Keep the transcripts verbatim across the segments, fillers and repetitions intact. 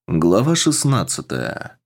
Глава шестнадцатая.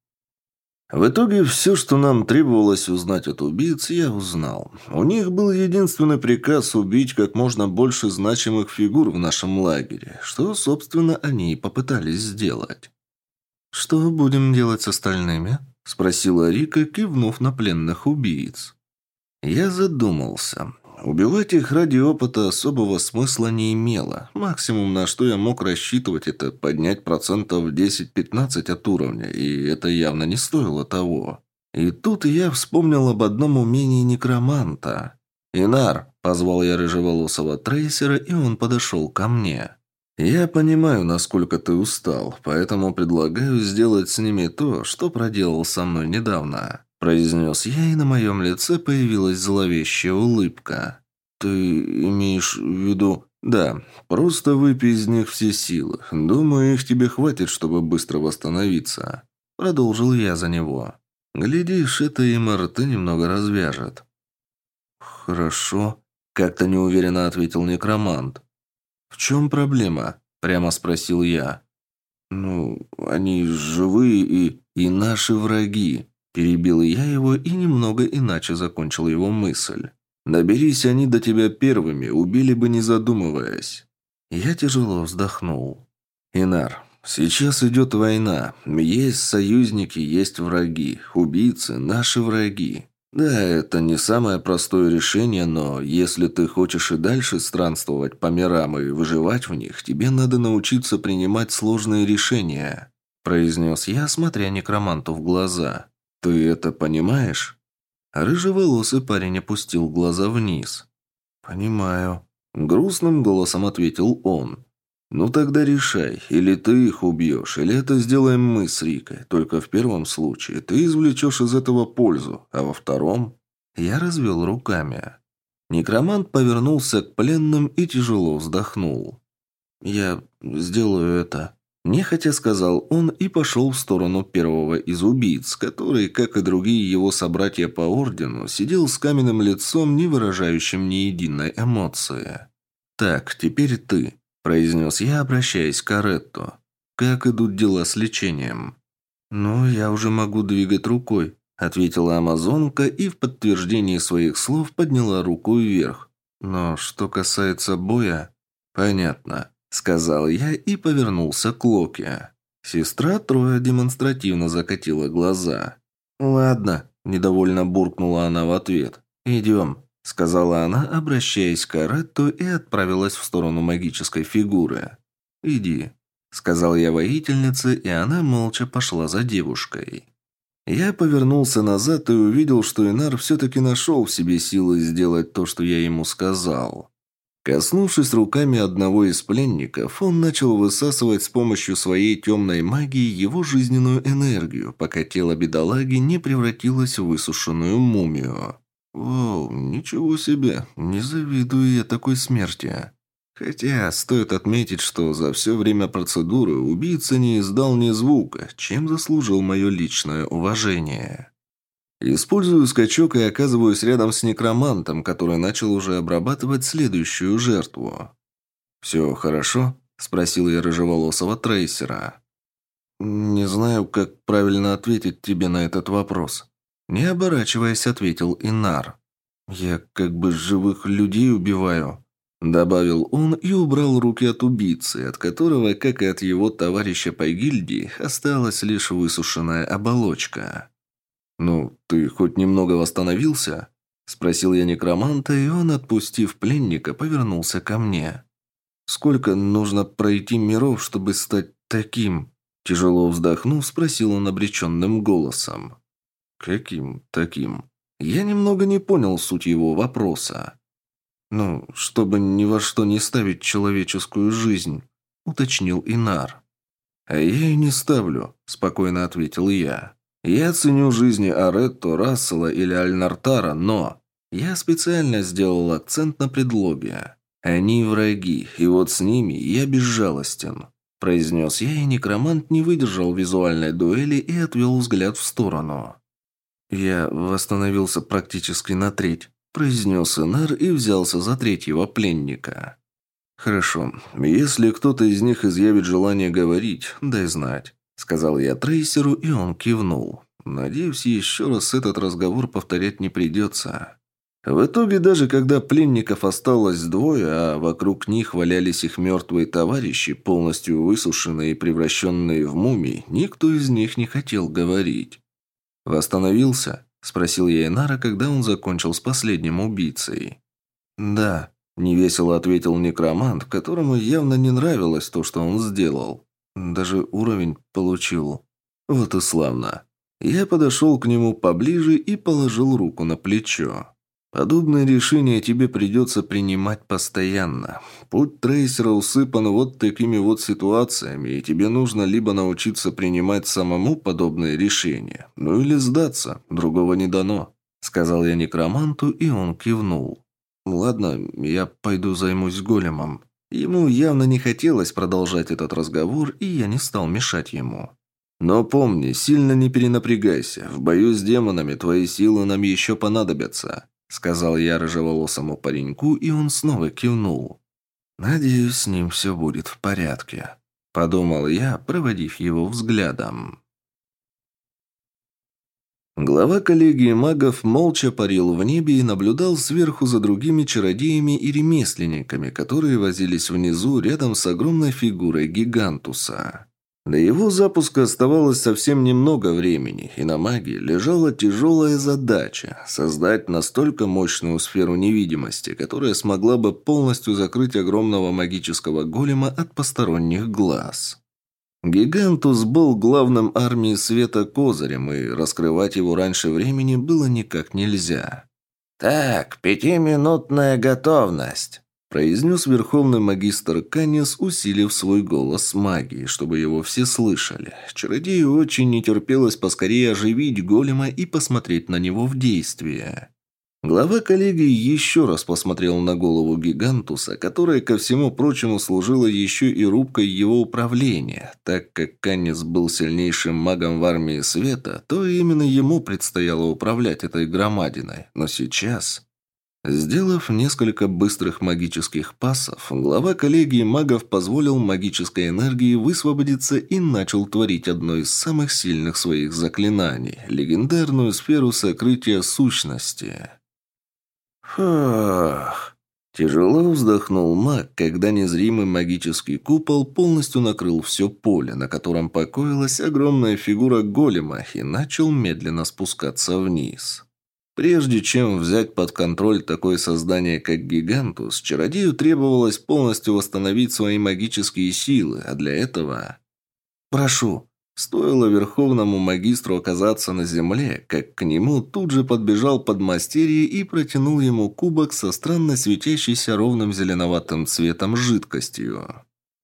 В итоге все, что нам требовалось узнать от убийц, я узнал. У них был единственный приказ убить как можно больше значимых фигур в нашем лагере, что, собственно, они и попытались сделать. «Что будем делать с остальными?» – спросила Рика, кивнув на пленных убийц. Я задумался. Убивать их ради опыта особого смысла не имело. Максимум, на что я мог рассчитывать, это поднять процентов десять-пятнадцать от уровня, и это явно не стоило того. И тут я вспомнил об одном умении некроманта. «Инар!» – позвал я рыжеволосого трейсера, и он подошел ко мне. «Я понимаю, насколько ты устал, поэтому предлагаю сделать с ними то, что проделал со мной недавно». Произнес я, и на моем лице появилась зловещая улыбка. «Ты имеешь в виду...» «Да, просто выпей из них все силы. Думаю, их тебе хватит, чтобы быстро восстановиться». Продолжил я за него. «Глядишь, это им рты немного развяжет». «Хорошо», — как-то неуверенно ответил некромант. «В чем проблема?» — прямо спросил я. «Ну, они живые и... и наши враги». Перебил я его и немного иначе закончил его мысль. «Доберись они до тебя первыми, убили бы не задумываясь». Я тяжело вздохнул. «Инар, сейчас идет война. Есть союзники, есть враги. Убийцы – наши враги. Да, это не самое простое решение, но если ты хочешь и дальше странствовать по мирам и выживать в них, тебе надо научиться принимать сложные решения», – произнес я, смотря некроманту в глаза. «Ты это понимаешь?» Рыжеволосый парень опустил глаза вниз. «Понимаю», — грустным голосом ответил он. «Ну тогда решай, или ты их убьешь, или это сделаем мы с Рикой. Только в первом случае ты извлечешь из этого пользу, а во втором...» Я развел руками. Некромант повернулся к пленным и тяжело вздохнул. «Я сделаю это», – нехотя сказал он и пошел в сторону первого из убийц, который, как и другие его собратья по ордену, сидел с каменным лицом, не выражающим ни единой эмоции. «Так, теперь ты», – произнес я, обращаясь к Аретту. «Как идут дела с лечением?» «Ну, я уже могу двигать рукой», – ответила амазонка и в подтверждении своих слов подняла руку вверх. «Но что касается боя...» «Понятно», — сказал я и повернулся к Локе. Сестра Троя демонстративно закатила глаза. «Ладно», — недовольно буркнула она в ответ. «Идем», — сказала она, обращаясь к Аретту, и отправилась в сторону магической фигуры. «Иди», — сказал я воительнице, и она молча пошла за девушкой. Я повернулся назад и увидел, что Инар все-таки нашел в себе силы сделать то, что я ему сказал. Коснувшись руками одного из пленников, он начал высасывать с помощью своей темной магии его жизненную энергию, пока тело бедолаги не превратилось в высушенную мумию. Воу, ничего себе, не завидую я такой смерти. Хотя стоит отметить, что за все время процедуры убийца не издал ни звука, чем заслужил мое личное уважение. Использую скачок и оказываюсь рядом с некромантом, который начал уже обрабатывать следующую жертву. «Все хорошо?» – спросил я рыжеволосого трейсера. «Не знаю, как правильно ответить тебе на этот вопрос». Не оборачиваясь, ответил Инар. «Я как бы живых людей убиваю», – добавил он и убрал руки от убийцы, от которого, как и от его товарища по гильдии, осталась лишь высушенная оболочка. «Ну, ты хоть немного восстановился?» – спросил я некроманта, и он, отпустив пленника, повернулся ко мне. «Сколько нужно пройти миров, чтобы стать таким?» Тяжело вздохнув, спросил он обреченным голосом. «Каким таким?» Я немного не понял суть его вопроса. «Ну, чтобы ни во что не ставить человеческую жизнь», – уточнил Инар. «А я и не ставлю», – спокойно ответил я. «Я ценю жизни Аретто, Рассела или Альнартара, но...» Я специально сделал акцент на предлоге. «Они враги, и вот с ними я безжалостен», – произнес я, и некромант не выдержал визуальной дуэли и отвел взгляд в сторону. «Я восстановился практически на треть», – произнес Инар и взялся за третьего пленника. «Хорошо. Если кто-то из них изъявит желание говорить, дай знать», сказал я трейсеру, и он кивнул. Надеюсь, еще раз этот разговор повторять не придется. В итоге, даже когда пленников осталось двое, а вокруг них валялись их мертвые товарищи, полностью высушенные и превращенные в мумий, никто из них не хотел говорить. «Восстановился?» – спросил я Инара, когда он закончил с последним убийцей. «Да», – невесело ответил некромант, которому явно не нравилось то, что он сделал. Даже уровень получил. Вот и славно. Я подошел к нему поближе и положил руку на плечо. Подобное решение тебе придется принимать постоянно. Путь трейсера усыпан вот такими вот ситуациями, и тебе нужно либо научиться принимать самому подобные решения, ну или сдаться, другого не дано», — сказал я некроманту, и он кивнул. «Ладно, я пойду займусь големом». Ему явно не хотелось продолжать этот разговор, и я не стал мешать ему. «Но помни, сильно не перенапрягайся. В бою с демонами твои силы нам еще понадобятся», — сказал я рыжеволосому пареньку, и он снова кивнул. «Надеюсь, с ним все будет в порядке», — подумал я, проводив его взглядом. Глава коллегии магов молча парил в небе и наблюдал сверху за другими чародеями и ремесленниками, которые возились внизу рядом с огромной фигурой Гигантуса. До его запуска оставалось совсем немного времени, и на магии лежала тяжелая задача – создать настолько мощную сферу невидимости, которая смогла бы полностью закрыть огромного магического голема от посторонних глаз. Гигантус был главным армии света козырем, и раскрывать его раньше времени было никак нельзя. «Так, пятиминутная готовность», – произнес верховный магистр Канис, усилив свой голос магией, чтобы его все слышали. Чародею очень не терпелось поскорее оживить голема и посмотреть на него в действие. Глава коллегии еще раз посмотрел на голову Гигантуса, которая, ко всему прочему, служила еще и рубкой его управления. Так как Канис был сильнейшим магом в армии света, то именно ему предстояло управлять этой громадиной. Но сейчас... Сделав несколько быстрых магических пассов, глава коллегии магов позволил магической энергии высвободиться и начал творить одно из самых сильных своих заклинаний – легендарную сферу сокрытия сущности. Фух. Тяжело вздохнул маг, когда незримый магический купол полностью накрыл все поле, на котором покоилась огромная фигура голема, и начал медленно спускаться вниз. Прежде чем взять под контроль такое создание, как Гигантус, чародею требовалось полностью восстановить свои магические силы, а для этого... «Прошу». Стоило верховному магистру оказаться на земле, как к нему тут же подбежал подмастерье и протянул ему кубок со странно светящейся ровным зеленоватым цветом жидкостью.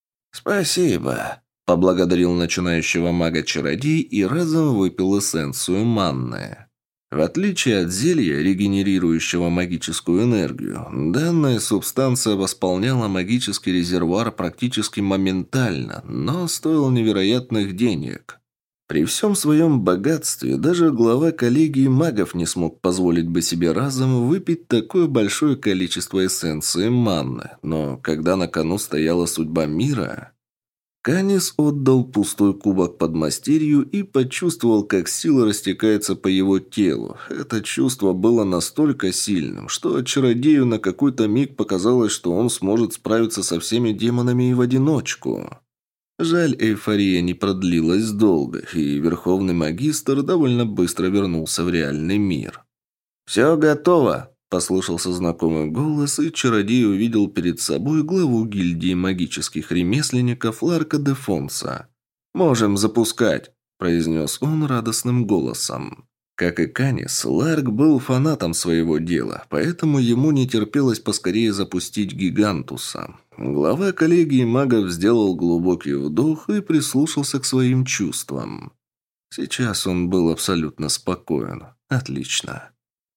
«Спасибо», – поблагодарил начинающего мага-чародей и разом выпил эссенцию манны. В отличие от зелья, регенерирующего магическую энергию, данная субстанция восполняла магический резервуар практически моментально, но стоила невероятных денег. При всем своем богатстве даже глава коллегии магов не смог позволить бы себе разом выпить такое большое количество эссенции манны, но когда на кону стояла судьба мира... Канис отдал пустой кубок подмастерью и почувствовал, как сила растекается по его телу. Это чувство было настолько сильным, что чародею на какой-то миг показалось, что он сможет справиться со всеми демонами и в одиночку. Жаль, эйфория не продлилась долго, и верховный магистр довольно быстро вернулся в реальный мир. «Все готово!» – послышался знакомый голос, и чародей увидел перед собой главу гильдии магических ремесленников Ларка де Фонса. «Можем запускать», – произнес он радостным голосом. Как и Канис, Ларк был фанатом своего дела, поэтому ему не терпелось поскорее запустить Гигантуса. Глава коллегии магов сделал глубокий вдох и прислушался к своим чувствам. Сейчас он был абсолютно спокоен. Отлично.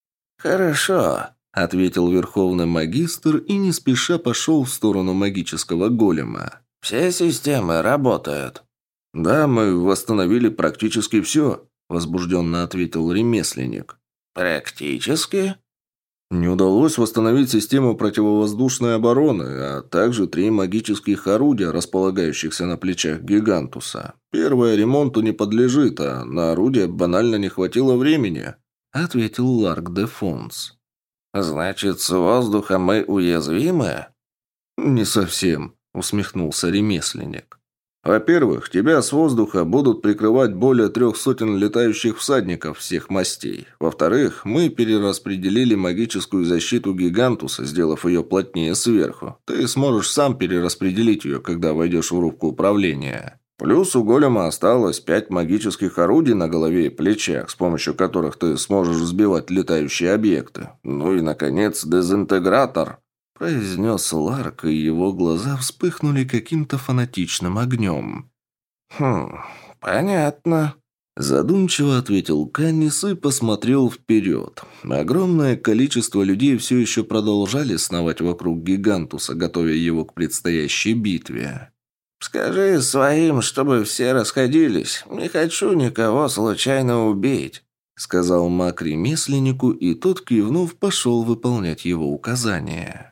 «Хорошо», – ответил верховный магистр и не спеша пошел в сторону магического голема. «Все системы работают». «Да, мы восстановили практически все», – возбужденно ответил ремесленник. «Практически?» Не удалось восстановить систему противовоздушной обороны, а также три магических орудия, располагающихся на плечах Гигантуса. Первое ремонту не подлежит, а на орудие банально не хватило времени», — ответил Ларк де Фонс. «Значит, с воздуха мы уязвимы?» «Не совсем», — усмехнулся ремесленник. «Во-первых, тебя с воздуха будут прикрывать более трех сотен летающих всадников всех мастей. Во-вторых, мы перераспределили магическую защиту Гигантуса, сделав ее плотнее сверху. Ты сможешь сам перераспределить ее, когда войдешь в рубку управления. Плюс у голема осталось пять магических орудий на голове и плечах, с помощью которых ты сможешь сбивать летающие объекты. Ну и, наконец, дезинтегратор», — произнес Ларк, и его глаза вспыхнули каким-то фанатичным огнем. «Хм, понятно», — задумчиво ответил Каннис и посмотрел вперед. Огромное количество людей все еще продолжали сновать вокруг Гигантуса, готовя его к предстоящей битве. «Скажи своим, чтобы все расходились. Не хочу никого случайно убить», — сказал маг ремесленнику, и тот, кивнув, пошел выполнять его указания.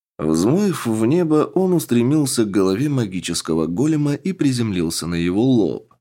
Взмыв в небо, он устремился к голове магического голема и приземлился на его лоб.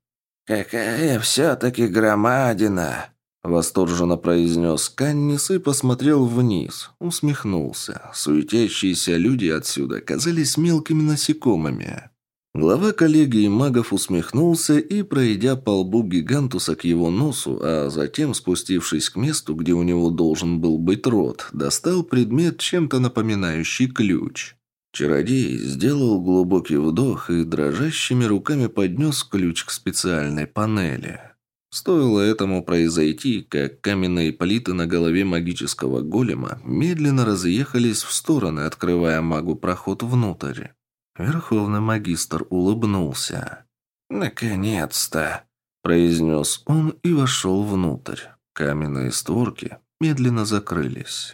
«Какая все-таки громадина!» – восторженно произнес Каннис и посмотрел вниз. Усмехнулся. Суетящиеся люди отсюда казались мелкими насекомыми. Глава коллегии магов усмехнулся и, пройдя по лбу Гигантуса к его носу, а затем, спустившись к месту, где у него должен был быть рот, достал предмет, чем-то напоминающий ключ. Чародей сделал глубокий вдох и дрожащими руками поднес ключ к специальной панели. Стоило этому произойти, как каменные плиты на голове магического голема медленно разъехались в стороны, открывая магу проход внутрь. Верховный магистр улыбнулся. «Наконец-то!» – произнес он и вошел внутрь. Каменные створки медленно закрылись.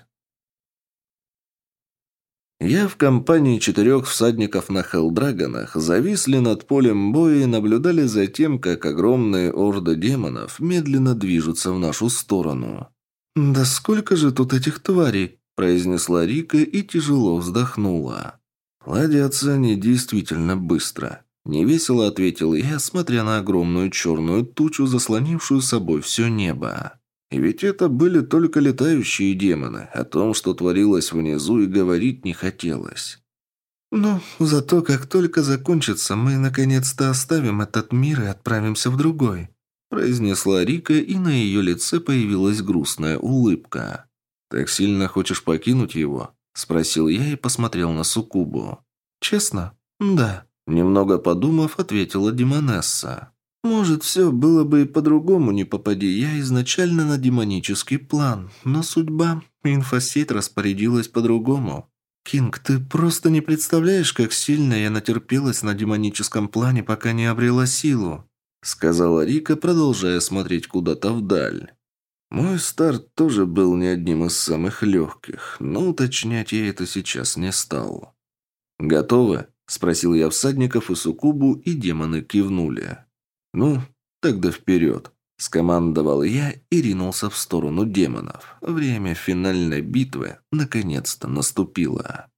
Я в компании четырех всадников на Хелдрагонах зависли над полем боя и наблюдали за тем, как огромные орды демонов медленно движутся в нашу сторону. «Да сколько же тут этих тварей!» – произнесла Рика и тяжело вздохнула. «Плодятся они действительно быстро», – невесело ответил я, смотря на огромную черную тучу, заслонившую собой все небо. И ведь это были только летающие демоны. О том, что творилось внизу, и говорить не хотелось. «Ну, зато как только закончится, мы наконец-то оставим этот мир и отправимся в другой», – произнесла Рика, и на ее лице появилась грустная улыбка. «Так сильно хочешь покинуть его?» – спросил я и посмотрел на Суккубу. «Честно? Да», – немного подумав, ответила Демонесса. «Может, все было бы и по-другому, не попади я изначально на демонический план, но судьба, инфосеть распорядилась по-другому. Кинг, ты просто не представляешь, как сильно я натерпелась на демоническом плане, пока не обрела силу», – сказала Рика, продолжая смотреть куда-то вдаль. Мой старт тоже был не одним из самых легких, но уточнять я это сейчас не стал. «Готовы?» – спросил я всадников и Суккубу, и демоны кивнули. «Ну, тогда вперед!» – скомандовал я и ринулся в сторону демонов. Время финальной битвы наконец-то наступило.